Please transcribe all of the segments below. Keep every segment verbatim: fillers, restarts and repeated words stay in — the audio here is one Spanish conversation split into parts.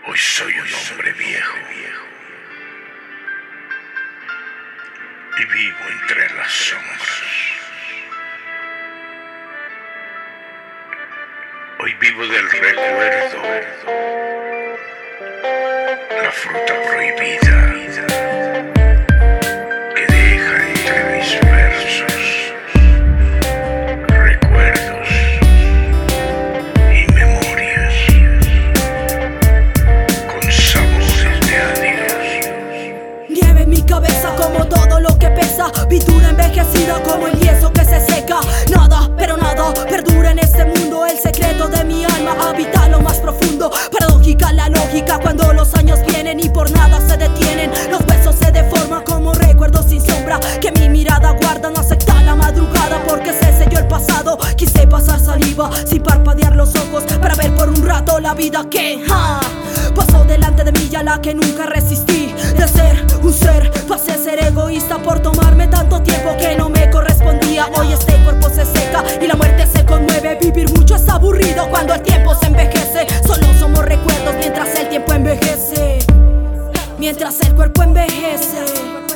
Hoy soy un hombre viejo y vivo entre las sombras. Hoy vivo del recuerdo, la fruta prohibida que deja entre mis versos recuerdos y memorias con sabores de adiós. Nieve en mi cabeza como todo lo que pesa, pintura envejecida como el yeso que se seca. Nada, pero nada perdura en este mundo. El secreto de mi alma habita lo más profundo. Paradójica la lógica cuando los años vienen y por nada se detienen. Los huesos se deforman como recuerdos sin sombra que mi mirada guarda. No acepta la madrugada porque se selló el pasado. Quise pasar saliva sin parpadear los ojos para ver por un rato la vida que ja, pasó delante de mí y a la que nunca resistí. De ser un ser pasé a ser egoísta por tomarme tanto tiempo que no me correspondía. Hoy este cuerpo se seca y la muerte se conmueve. Vivir mucho es aburrido cuando el tiempo se envejece. Solo somos recuerdos mientras el tiempo envejece. Mientras el cuerpo envejece.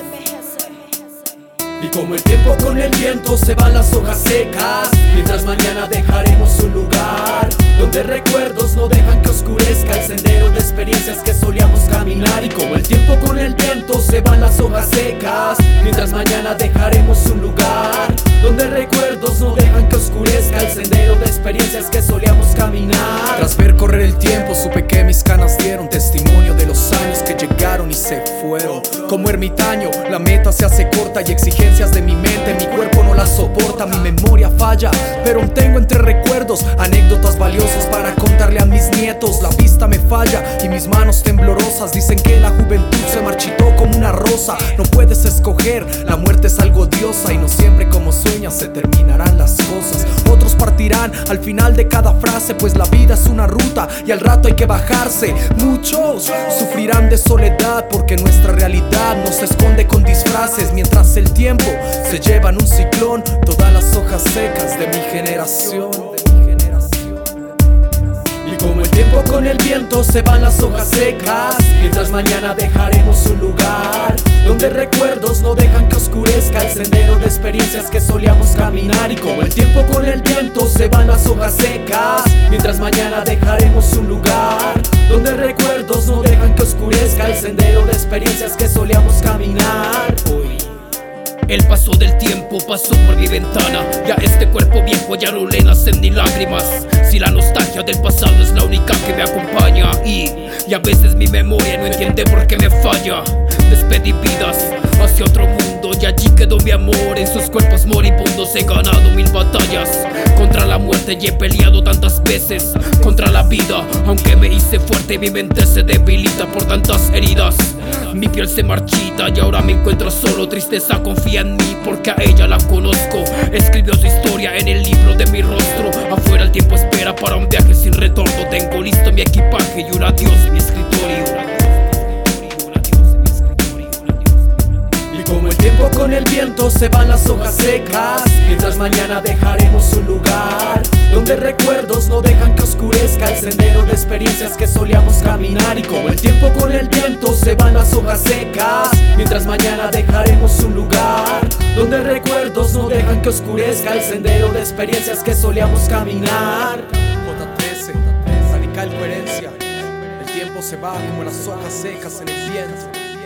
Y como el tiempo con el viento se van las hojas secas, mientras mañana dejaremos un lugar donde recuerdos no dejan que oscurezca el sendero de experiencias que solíamos caminar. Y como el tiempo con el viento se van las hojas secas, mientras mañana dejaremos un lugar donde recuerdos no dejan que oscurezca el sendero de experiencias que solíamos caminar. Tras ver correr el tiempo supe que mis canas dieron testimonio de los años que llegaron y se fueron. Como ermitaño la meta se hace corta y exigencias de mi mente mi cuerpo no las soporta. Mi memoria falla, pero aún tengo entre recuerdos anécdotas valiosas para contarle a mis nietos. La vista me falla y mis manos temblorosas dicen que la juventud se marchitó como una rosa. No puedes escoger, la muerte es algo odiosa y no siempre como sueñas se terminarán las cosas. Otros partirán al final de cada frase, pues la vida es una ruta y al rato hay que bajarse. Muchos sufrirán de soledad porque nuestra realidad nos esconde con disfraces, mientras el tiempo se lleva en un ciclón todas las hojas secas de mi generación. Y como el tiempo con el viento se van las hojas secas, mientras mañana dejaremos un lugar donde recuerdos no dejan que oscurezca el sendero de experiencias que solíamos caminar. Y como el tiempo con el viento se van las hojas secas, mientras mañana dejaremos un lugar donde recuerdos no dejan que oscurezca el sendero de experiencias que solíamos caminar. Hoy el paso del tiempo pasó por mi ventana y a este cuerpo viejo ya no le nacen ni lágrimas. Si la nostalgia del pasado es la única que me acompaña y, y a veces mi memoria no entiende por qué me falla. Despedí vidas hacia otro mundo y allí quedó mi amor. En sus cuerpos moribundos he ganado mil batallas contra la muerte y he peleado tantas veces contra la vida. Aunque me hice fuerte mi mente se debilita por tantas heridas. Mi piel se marchita y ahora me encuentro solo. Tristeza confía en mí porque a ella la conozco. Escribió su historia en el libro de mi rostro. Afuera el tiempo espera para un viaje sin retorno. Tengo listo mi equipaje y un adiós en mi escritorio. Como el tiempo con el viento se van las hojas secas, mientras mañana dejaremos un lugar donde recuerdos no dejan que oscurezca el sendero de experiencias que solíamos caminar. Y como el tiempo con el viento se van las hojas secas, mientras mañana dejaremos un lugar donde recuerdos no dejan que oscurezca el sendero de experiencias que solíamos caminar. J trece, radical coherencia. El tiempo se va como las hojas secas en el viento.